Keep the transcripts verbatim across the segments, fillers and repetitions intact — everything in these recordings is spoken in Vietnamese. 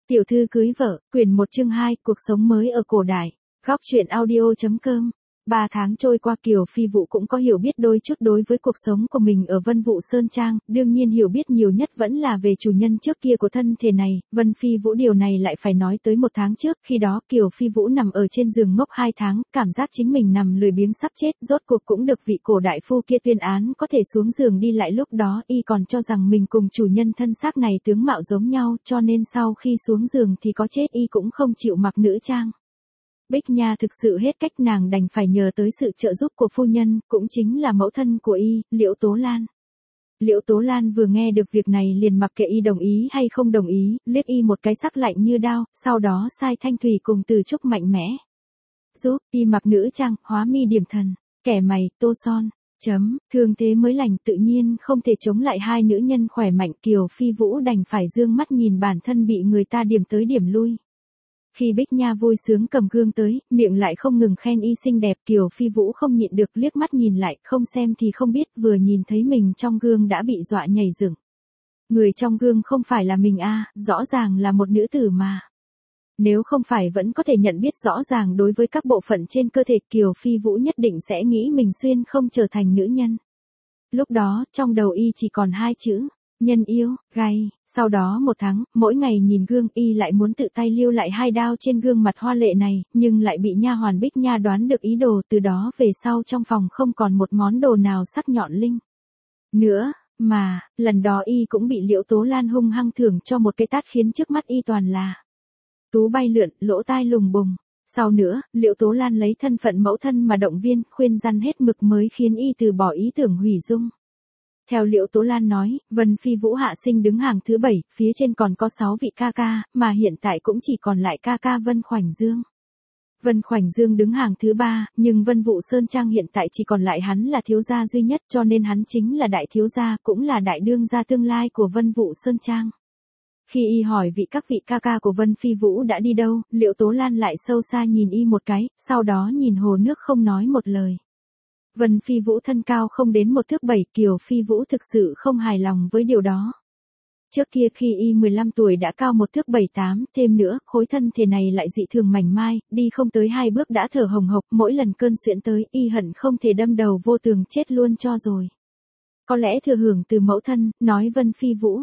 Tiểu thư cưới vợ, quyển một chương hai, cuộc sống mới ở cổ đại. Góc truyện audio.com. Ba tháng trôi qua Kiều Phi Vũ cũng có hiểu biết đôi chút đối với cuộc sống của mình ở Vân Vũ Sơn Trang, đương nhiên hiểu biết nhiều nhất vẫn là về chủ nhân trước kia của thân thể này. Vân Phi Vũ điều này lại phải nói tới một tháng trước, khi đó Kiều Phi Vũ nằm ở trên giường ngốc hai tháng, cảm giác chính mình nằm lười biếng sắp chết, rốt cuộc cũng được vị cổ đại phu kia tuyên án có thể xuống giường đi lại. Lúc đó y còn cho rằng mình cùng chủ nhân thân xác này tướng mạo giống nhau, cho nên sau khi xuống giường thì có chết y cũng không chịu mặc nữ trang. Bích Nha thực sự hết cách, nàng đành phải nhờ tới sự trợ giúp của phu nhân, cũng chính là mẫu thân của y, Liễu Tố Lan. Liễu Tố Lan vừa nghe được việc này liền mặc kệ y đồng ý hay không đồng ý, liếc y một cái sắc lạnh như đao, sau đó sai Thanh Thủy cùng Từ Trúc mạnh mẽ giúp y mặc nữ trang, hóa mi điểm thần, kẻ mày, tô son. Chấm, thương thế mới lành tự nhiên không thể chống lại hai nữ nhân khỏe mạnh. Kiều Phi Vũ đành phải dương mắt nhìn bản thân bị người ta điểm tới điểm lui. Khi Bích Nha vui sướng cầm gương tới, miệng lại không ngừng khen y xinh đẹp, Kiều Phi Vũ không nhịn được liếc mắt nhìn lại, không xem thì không biết, vừa nhìn thấy mình trong gương đã bị dọa nhảy dựng. Người trong gương không phải là mình a, à, rõ ràng là một nữ tử mà. Nếu không phải vẫn có thể nhận biết rõ ràng đối với các bộ phận trên cơ thể, Kiều Phi Vũ nhất định sẽ nghĩ mình xuyên không trở thành nữ nhân. Lúc đó, trong đầu y chỉ còn hai chữ, nhân yêu, gay. Sau đó một tháng, mỗi ngày nhìn gương y lại muốn tự tay lưu lại hai đao trên gương mặt hoa lệ này, nhưng lại bị nha hoàn Bích Nha đoán được ý đồ, từ đó về sau trong phòng không còn một món đồ nào sắc nhọn linh nữa, mà, lần đó y cũng bị Liễu Tố Lan hung hăng thưởng cho một cái tát khiến trước mắt y toàn là tú bay lượn, lỗ tai lùng bùng. Sau nữa, Liễu Tố Lan lấy thân phận mẫu thân mà động viên, khuyên răn hết mực mới khiến y từ bỏ ý tưởng hủy dung. Theo Liễu Tố Lan nói, Vân Phi Vũ hạ sinh đứng hàng thứ bảy, phía trên còn có sáu vị ca ca, mà hiện tại cũng chỉ còn lại ca ca Vân Khoảnh Dương. Vân Khoảnh Dương đứng hàng thứ ba, nhưng Vân Vũ Sơn Trang hiện tại chỉ còn lại hắn là thiếu gia duy nhất, cho nên hắn chính là đại thiếu gia, cũng là đại đương gia tương lai của Vân Vũ Sơn Trang. Khi y hỏi vị các vị ca ca của Vân Phi Vũ đã đi đâu, Liễu Tố Lan lại sâu xa nhìn y một cái, sau đó nhìn hồ nước không nói một lời. Vân Phi Vũ thân cao không đến một thước bảy, Kiều Phi Vũ thực sự không hài lòng với điều đó. Trước kia khi y mười lăm tuổi đã cao một thước bảy tám, thêm nữa, khối thân thể này lại dị thường mảnh mai, đi không tới hai bước đã thở hồng hộc, mỗi lần cơn suyễn tới, y hận không thể đâm đầu vô tường chết luôn cho rồi. Có lẽ thừa hưởng từ mẫu thân, nói Vân Phi Vũ.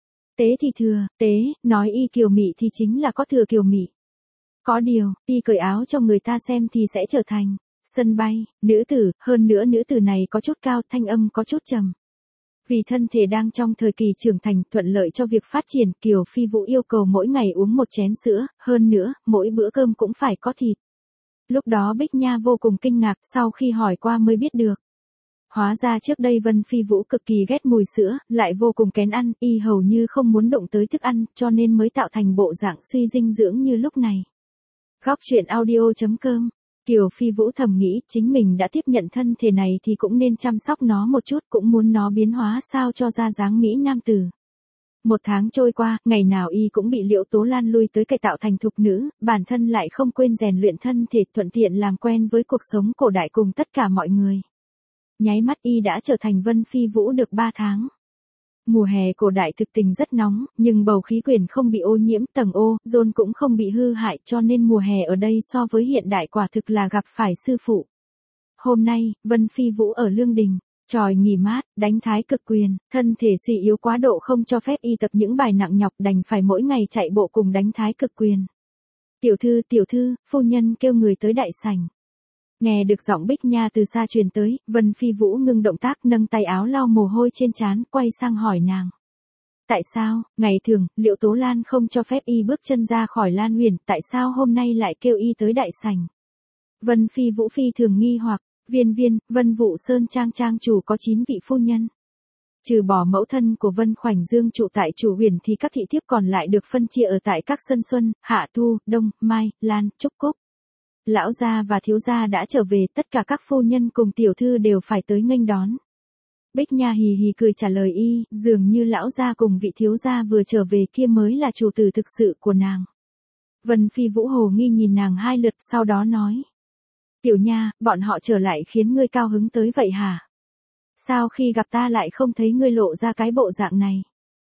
Tế thì thừa, tế, nói y kiều mị thì chính là có thừa kiều mị. Có điều, y cởi áo cho người ta xem thì sẽ trở thành sân bay, nữ tử, hơn nữa nữ tử này có chút cao, thanh âm có chút trầm. Vì thân thể đang trong thời kỳ trưởng thành, thuận lợi cho việc phát triển, Kiều Phi Vũ yêu cầu mỗi ngày uống một chén sữa, hơn nữa, mỗi bữa cơm cũng phải có thịt. Lúc đó Bích Nha vô cùng kinh ngạc, sau khi hỏi qua mới biết được. Hóa ra trước đây Vân Phi Vũ cực kỳ ghét mùi sữa, lại vô cùng kén ăn, y hầu như không muốn động tới thức ăn, cho nên mới tạo thành bộ dạng suy dinh dưỡng như lúc này. Góc truyện audio.com. Kiều Phi Vũ thầm nghĩ, chính mình đã tiếp nhận thân thể này thì cũng nên chăm sóc nó một chút, cũng muốn nó biến hóa sao cho ra dáng mỹ nam tử. Một tháng trôi qua, ngày nào y cũng bị Liễu Tố Lan lui tới cải tạo thành thục nữ, bản thân lại không quên rèn luyện thân thể, thuận tiện làm quen với cuộc sống cổ đại cùng tất cả mọi người. Nháy mắt y đã trở thành Vân Phi Vũ được ba tháng. Mùa hè cổ đại thực tình rất nóng, nhưng bầu khí quyển không bị ô nhiễm, tầng ozone cũng không bị hư hại, cho nên mùa hè ở đây so với hiện đại quả thực là gặp phải sư phụ. Hôm nay, Vân Phi Vũ ở Lương Đình, tròi nghỉ mát, đánh thái cực quyền, thân thể suy yếu quá độ không cho phép y tập những bài nặng nhọc, đành phải mỗi ngày chạy bộ cùng đánh thái cực quyền. Tiểu thư, tiểu thư, phu nhân kêu người tới đại sảnh. Nghe được giọng Bích Nha từ xa truyền tới, Vân Phi Vũ ngưng động tác, nâng tay áo lau mồ hôi trên trán, quay sang hỏi nàng. Tại sao, ngày thường, Liễu Tố Lan không cho phép y bước chân ra khỏi Lan Huyền, tại sao hôm nay lại kêu y tới đại sảnh? Vân Phi Vũ phi thường nghi hoặc, viên viên, Vân Vũ Sơn Trang trang chủ có chín vị phu nhân. Trừ bỏ mẫu thân của Vân Khoảnh Dương trụ tại chủ huyền thì các thị thiếp còn lại được phân chia ở tại các sân xuân, hạ thu, đông, mai, lan, trúc cúc. Lão gia và thiếu gia đã trở về, tất cả các phu nhân cùng tiểu thư đều phải tới nghênh đón. Bích Nha hì hì cười trả lời y, dường như lão gia cùng vị thiếu gia vừa trở về kia mới là chủ tử thực sự của nàng. Vân Phi Vũ hồ nghi nhìn nàng hai lượt, sau đó nói. Tiểu Nha, bọn họ trở lại khiến ngươi cao hứng tới vậy hả? Sao khi gặp ta lại không thấy ngươi lộ ra cái bộ dạng này?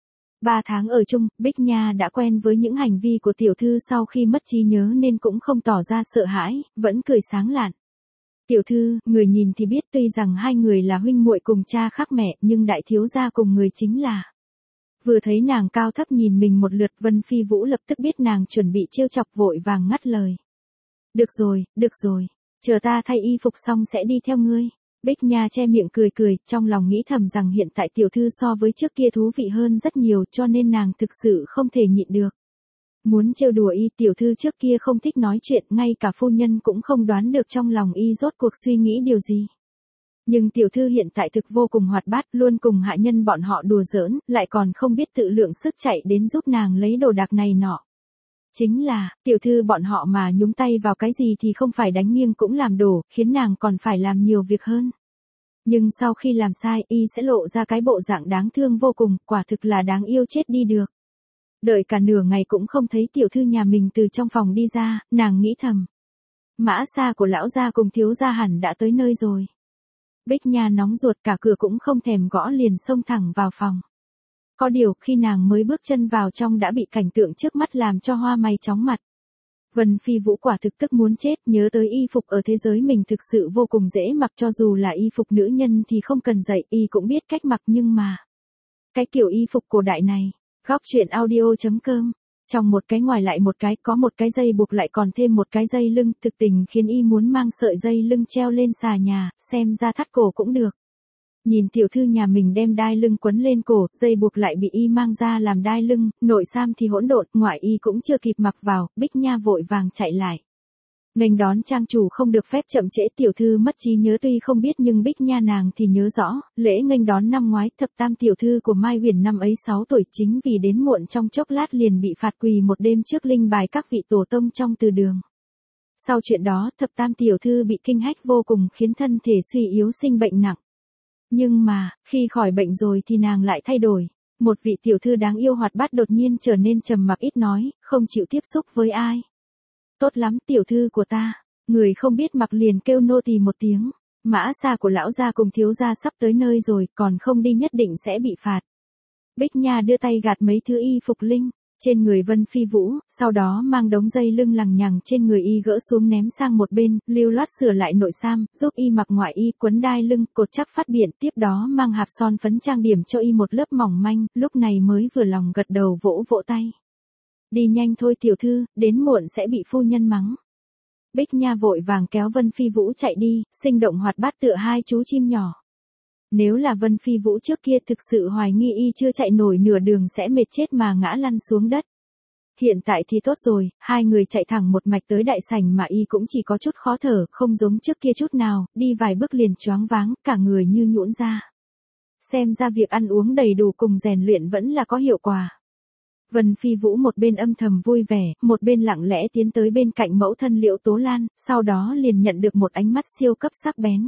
Ba tháng ở chung, Bích Nha đã quen với những hành vi của tiểu thư sau khi mất trí nhớ nên cũng không tỏ ra sợ hãi, vẫn cười sáng lạn. Tiểu thư, người nhìn thì biết tuy rằng hai người là huynh muội cùng cha khác mẹ nhưng đại thiếu gia cùng người chính là. Vừa thấy nàng cao thấp nhìn mình một lượt, Vân Phi Vũ lập tức biết nàng chuẩn bị trêu chọc, vội vàng ngắt lời. Được rồi, được rồi, chờ ta thay y phục xong sẽ đi theo ngươi. Bích Nha che miệng cười cười, trong lòng nghĩ thầm rằng hiện tại tiểu thư so với trước kia thú vị hơn rất nhiều cho nên nàng thực sự không thể nhịn được. Muốn trêu đùa y, tiểu thư trước kia không thích nói chuyện, ngay cả phu nhân cũng không đoán được trong lòng y rốt cuộc suy nghĩ điều gì. Nhưng tiểu thư hiện tại thực vô cùng hoạt bát, luôn cùng hạ nhân bọn họ đùa giỡn, lại còn không biết tự lượng sức chạy đến giúp nàng lấy đồ đạc này nọ. Chính là, tiểu thư bọn họ mà nhúng tay vào cái gì thì không phải đánh nghiêng cũng làm đổ, khiến nàng còn phải làm nhiều việc hơn. Nhưng sau khi làm sai, y sẽ lộ ra cái bộ dạng đáng thương vô cùng, quả thực là đáng yêu chết đi được. Đợi cả nửa ngày cũng không thấy tiểu thư nhà mình từ trong phòng đi ra, nàng nghĩ thầm. Mã xa của lão gia cùng thiếu gia hẳn đã tới nơi rồi. Bích Nha nóng ruột, cả cửa cũng không thèm gõ liền xông thẳng vào phòng. Có điều, khi nàng mới bước chân vào trong đã bị cảnh tượng trước mắt làm cho hoa mày chóng mặt. Vân Phi Vũ quả thực tức muốn chết, nhớ tới y phục ở thế giới mình thực sự vô cùng dễ mặc, cho dù là y phục nữ nhân thì không cần dạy, y cũng biết cách mặc, nhưng mà cái kiểu y phục cổ đại này. Góc truyện audio chấm com. Trong một cái ngoài lại một cái, có một cái dây buộc lại còn thêm một cái dây lưng, thực tình khiến y muốn mang sợi dây lưng treo lên xà nhà, xem ra thắt cổ cũng được. Nhìn tiểu thư nhà mình đem đai lưng quấn lên cổ, dây buộc lại bị y mang ra làm đai lưng, nội sam thì hỗn độn, ngoại y cũng chưa kịp mặc vào, Bích Nha vội vàng chạy lại. Nghênh đón trang chủ không được phép chậm trễ, tiểu thư mất trí nhớ tuy không biết nhưng Bích Nha nàng thì nhớ rõ, lễ nghênh đón năm ngoái thập tam tiểu thư của Mai Huyền năm ấy sáu tuổi, chính vì đến muộn trong chốc lát liền bị phạt quỳ một đêm trước linh bài các vị tổ tông trong từ đường. Sau chuyện đó, thập tam tiểu thư bị kinh hách vô cùng khiến thân thể suy yếu sinh bệnh nặng. Nhưng mà, khi khỏi bệnh rồi thì nàng lại thay đổi. Một vị tiểu thư đáng yêu hoạt bát đột nhiên trở nên trầm mặc ít nói, không chịu tiếp xúc với ai. Tốt lắm, tiểu thư của ta. Người không biết mặc liền kêu nô tỳ một tiếng. Mã xa của lão gia cùng thiếu gia sắp tới nơi rồi, còn không đi nhất định sẽ bị phạt. Bích Nha đưa tay gạt mấy thứ y phục linh trên người Vân Phi Vũ, sau đó mang đống dây lưng lằng nhằng trên người y gỡ xuống ném sang một bên, lưu loát sửa lại nội sam, giúp y mặc ngoại y, quấn đai lưng, cột chắc phát biện, tiếp đó mang hạt son phấn trang điểm cho y một lớp mỏng manh, lúc này mới vừa lòng gật đầu vỗ vỗ tay. Đi nhanh thôi tiểu thư, đến muộn sẽ bị phu nhân mắng. Bích Nha vội vàng kéo Vân Phi Vũ chạy đi, sinh động hoạt bát tựa hai chú chim nhỏ. Nếu là Vân Phi Vũ trước kia thực sự hoài nghi y chưa chạy nổi nửa đường sẽ mệt chết mà ngã lăn xuống đất. Hiện tại thì tốt rồi, hai người chạy thẳng một mạch tới đại sảnh mà y cũng chỉ có chút khó thở, không giống trước kia chút nào, đi vài bước liền choáng váng, cả người như nhũn ra. Xem ra việc ăn uống đầy đủ cùng rèn luyện vẫn là có hiệu quả. Vân Phi Vũ một bên âm thầm vui vẻ, một bên lặng lẽ tiến tới bên cạnh mẫu thân Liễu Tố Lan, sau đó liền nhận được một ánh mắt siêu cấp sắc bén.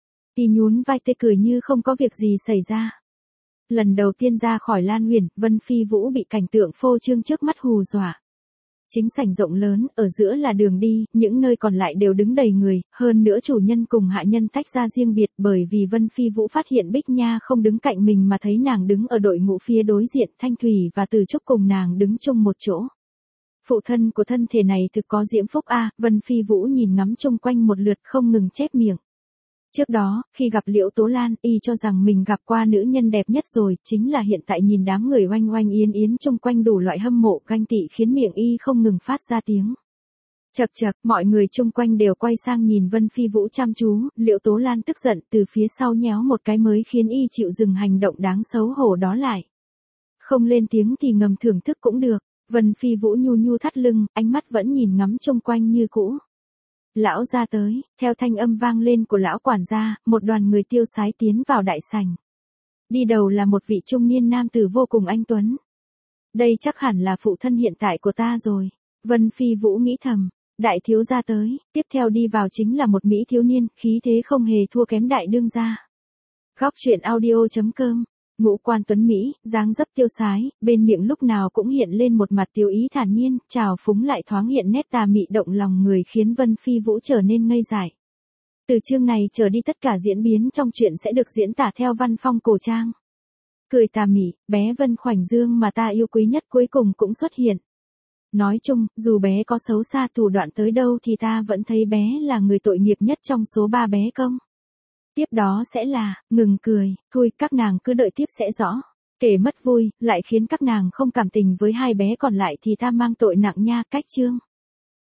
Y nhún vai tê cười như không có việc gì xảy ra. Lần đầu tiên ra khỏi Lan Huyền, Vân Phi Vũ bị cảnh tượng phô trương trước mắt hù dọa. Chính sảnh rộng lớn, ở giữa là đường đi, những nơi còn lại đều đứng đầy người, hơn nữa chủ nhân cùng hạ nhân tách ra riêng biệt, bởi vì Vân Phi Vũ phát hiện Bích Nha không đứng cạnh mình mà thấy nàng đứng ở đội ngũ phía đối diện, Thanh Thủy và Từ Trúc cùng nàng đứng chung một chỗ. Phụ thân của thân thể này thực có diễm phúc a, Vân Phi Vũ nhìn ngắm chung quanh một lượt không ngừng chép miệng. Trước đó, khi gặp Liễu Tố Lan, y cho rằng mình gặp qua nữ nhân đẹp nhất rồi, chính là hiện tại nhìn đám người oanh oanh yến yến chung quanh đủ loại hâm mộ ganh tị khiến miệng y không ngừng phát ra tiếng. Chậc chậc, mọi người chung quanh đều quay sang nhìn Vân Phi Vũ chăm chú, Liễu Tố Lan tức giận từ phía sau nhéo một cái mới khiến y chịu dừng hành động đáng xấu hổ đó lại. Không lên tiếng thì ngầm thưởng thức cũng được, Vân Phi Vũ nhu nhu thắt lưng, ánh mắt vẫn nhìn ngắm chung quanh như cũ. Lão gia tới, theo thanh âm vang lên của lão quản gia, một đoàn người tiêu sái tiến vào đại sảnh. Đi đầu là một vị trung niên nam tử vô cùng anh tuấn. Đây chắc hẳn là phụ thân hiện tại của ta rồi. Vân Phi Vũ nghĩ thầm, đại thiếu gia tới, tiếp theo đi vào chính là một mỹ thiếu niên, khí thế không hề thua kém đại đương gia. Góc truyện audio chấm com. Ngũ quan tuấn Mỹ, dáng dấp tiêu sái, bên miệng lúc nào cũng hiện lên một mặt tiêu ý thản nhiên, trào phúng lại thoáng hiện nét tà mị động lòng người khiến Vân Phi Vũ trở nên ngây dại. Từ chương này trở đi tất cả diễn biến trong truyện sẽ được diễn tả theo văn phong cổ trang. Cười tà mị, bé Vân Khoảnh Dương mà ta yêu quý nhất cuối cùng cũng xuất hiện. Nói chung, dù bé có xấu xa thủ đoạn tới đâu thì ta vẫn thấy bé là người tội nghiệp nhất trong số ba bé công. Tiếp đó sẽ là, ngừng cười, thôi các nàng cứ đợi tiếp sẽ rõ. Kể mất vui, lại khiến các nàng không cảm tình với hai bé còn lại thì ta mang tội nặng nha. Cách chương.